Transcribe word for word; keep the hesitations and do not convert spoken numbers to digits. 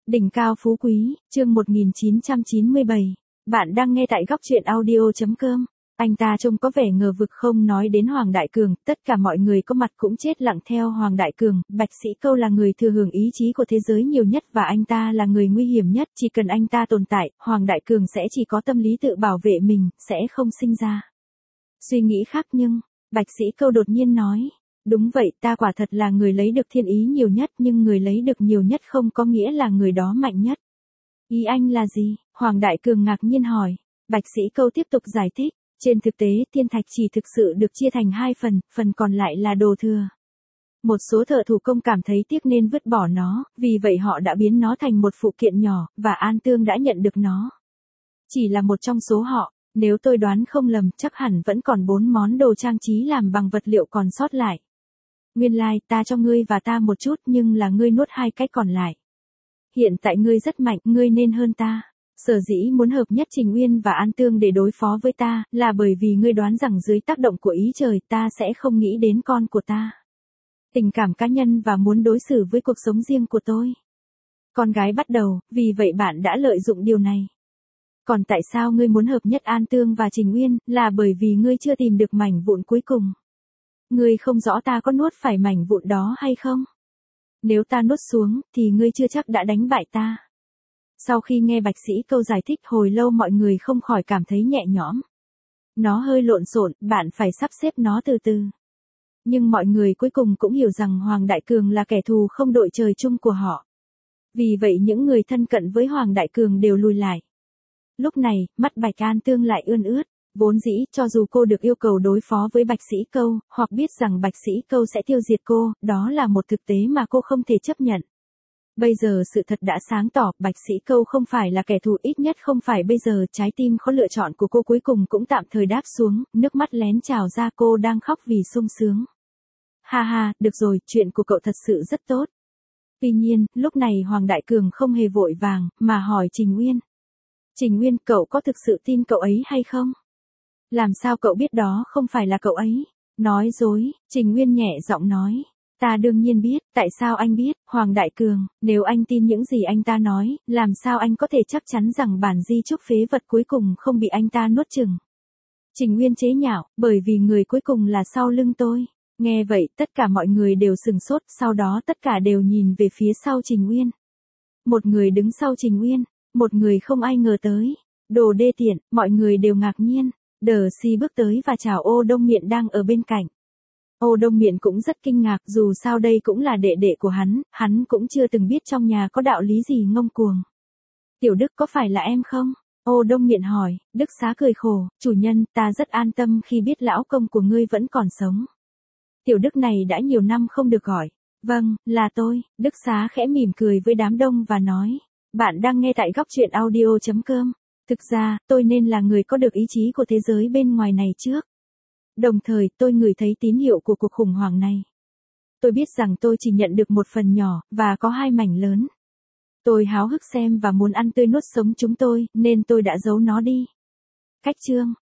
Đỉnh cao phú quý, chương một nghìn chín trăm chín mươi bảy. Bạn đang nghe tại góc truyện audio.com. Anh ta trông có vẻ ngờ vực không nói đến Hoàng Đại Cường, tất cả mọi người có mặt cũng chết lặng theo Hoàng Đại Cường. Bạch Sĩ Câu là người thừa hưởng ý chí của thế giới nhiều nhất và anh ta là người nguy hiểm nhất. Chỉ cần anh ta tồn tại, Hoàng Đại Cường sẽ chỉ có tâm lý tự bảo vệ mình, sẽ không sinh ra suy nghĩ khác. Nhưng, Bạch Sĩ Câu đột nhiên nói. Đúng vậy, ta quả thật là người lấy được thiên ý nhiều nhất, nhưng người lấy được nhiều nhất không có nghĩa là người đó mạnh nhất. Ý anh là gì? Hoàng Đại Cường ngạc nhiên hỏi. Bạch Sĩ Câu tiếp tục giải thích. Trên thực tế, thiên thạch chỉ thực sự được chia thành hai phần, phần còn lại là đồ thừa. Một số thợ thủ công cảm thấy tiếc nên vứt bỏ nó, vì vậy họ đã biến nó thành một phụ kiện nhỏ, và An Tương đã nhận được nó. Chỉ là một trong số họ. Nếu tôi đoán không lầm, chắc hẳn vẫn còn bốn món đồ trang trí làm bằng vật liệu còn sót lại. Nguyên lai, like, ta cho ngươi và ta một chút nhưng là ngươi nuốt hai cái còn lại. Hiện tại ngươi rất mạnh, ngươi nên hơn ta. Sở dĩ muốn hợp nhất Trình Uyên và An Tương để đối phó với ta, là bởi vì ngươi đoán rằng dưới tác động của ý trời ta sẽ không nghĩ đến con của ta. Tình cảm cá nhân và muốn đối xử với cuộc sống riêng của tôi. Con gái bắt đầu, vì vậy bạn đã lợi dụng điều này. Còn tại sao ngươi muốn hợp nhất An Tương và Trình Uyên, là bởi vì ngươi chưa tìm được mảnh vụn cuối cùng. Ngươi không rõ ta có nuốt phải mảnh vụn đó hay không? Nếu ta nuốt xuống, thì ngươi chưa chắc đã đánh bại ta. Sau khi nghe Bạch Sĩ Câu giải thích hồi lâu mọi người không khỏi cảm thấy nhẹ nhõm. Nó hơi lộn xộn, bạn phải sắp xếp nó từ từ. Nhưng mọi người cuối cùng cũng hiểu rằng Hoàng Đại Cường là kẻ thù không đội trời chung của họ. Vì vậy những người thân cận với Hoàng Đại Cường đều lùi lại. Lúc này, mắt Bạch An Tương lại ươn ướt. Vốn dĩ, cho dù cô được yêu cầu đối phó với Bạch Sĩ Câu, hoặc biết rằng Bạch Sĩ Câu sẽ tiêu diệt cô, đó là một thực tế mà cô không thể chấp nhận. Bây giờ sự thật đã sáng tỏ, Bạch Sĩ Câu không phải là kẻ thù, ít nhất không phải bây giờ. Trái tim khó lựa chọn của cô cuối cùng cũng tạm thời đáp xuống, nước mắt lén trào ra, cô đang khóc vì sung sướng. Ha ha, được rồi, chuyện của cậu thật sự rất tốt. Tuy nhiên, lúc này Hoàng Đại Cường không hề vội vàng, mà hỏi Trình Uyên. Trình Uyên, cậu có thực sự tin cậu ấy hay không? Làm sao cậu biết đó không phải là cậu ấy? Nói dối, Trình Uyên nhẹ giọng nói. Ta đương nhiên biết, tại sao anh biết? Hoàng Đại Cường, nếu anh tin những gì anh ta nói, làm sao anh có thể chắc chắn rằng bản di chúc phế vật cuối cùng không bị anh ta nuốt chửng? Trình Uyên chế nhạo, bởi vì người cuối cùng là sau lưng tôi. Nghe vậy, tất cả mọi người đều sừng sốt, sau đó tất cả đều nhìn về phía sau Trình Uyên. Một người đứng sau Trình Uyên, một người không ai ngờ tới. Đồ đê tiện, mọi người đều ngạc nhiên. Đờ Si bước tới và chào Ô Đông Miện đang ở bên cạnh. Ô Đông Miện cũng rất kinh ngạc, dù sao đây cũng là đệ đệ của hắn, hắn cũng chưa từng biết trong nhà có đạo lý gì ngông cuồng. Tiểu Đức có phải là em không? Ô Đông Miện hỏi. Đức Xá cười khổ, chủ nhân, ta rất an tâm khi biết lão công của ngươi vẫn còn sống. Tiểu Đức này đã nhiều năm không được gọi. Vâng, là tôi. Đức Xá khẽ mỉm cười với đám đông và nói. Bạn đang nghe tại góc truyện audio.com. Thực ra, tôi nên là người có được ý chí của thế giới bên ngoài này trước. Đồng thời, tôi ngửi thấy tín hiệu của cuộc khủng hoảng này. Tôi biết rằng tôi chỉ nhận được một phần nhỏ, và có hai mảnh lớn. Tôi háo hức xem và muốn ăn tươi nuốt sống chúng tôi, nên tôi đã giấu nó đi. Cách chương